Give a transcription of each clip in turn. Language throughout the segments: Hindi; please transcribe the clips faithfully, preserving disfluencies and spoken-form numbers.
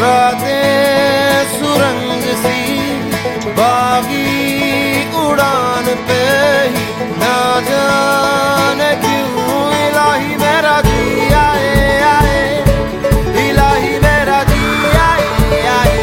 रातें सुरंग सी बागी उड़ान पे ही ना जाने क्यों इलाही मेरा जी आए आए, इलाही मेरा जी आए आए।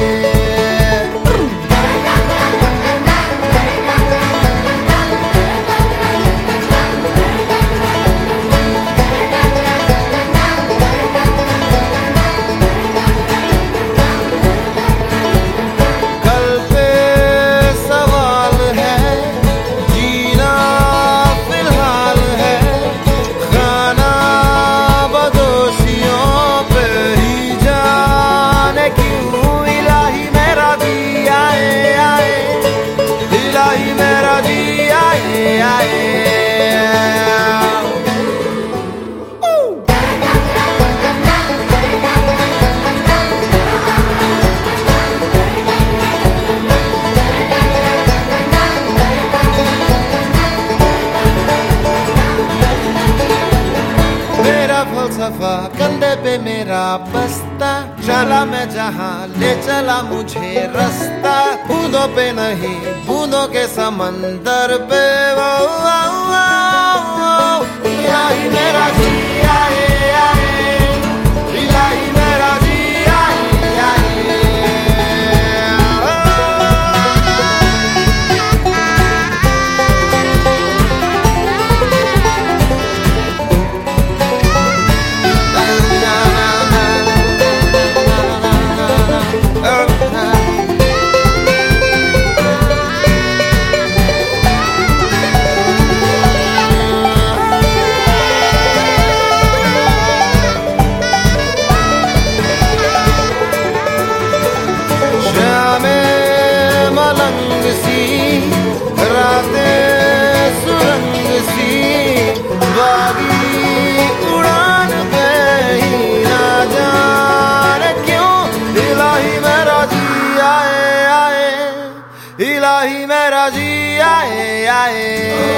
फलसफा कंधे पे मेरा बस्ता, चला मैं जहाँ ले चला मुझे रास्ता। बूंदों पे नहीं बूंदों के समंदर पे वो, वो, वो, वो, इलाही मेरा जी आए आए, इलाही मेरा जी आए आए। इलाही मेरा जी आए आए।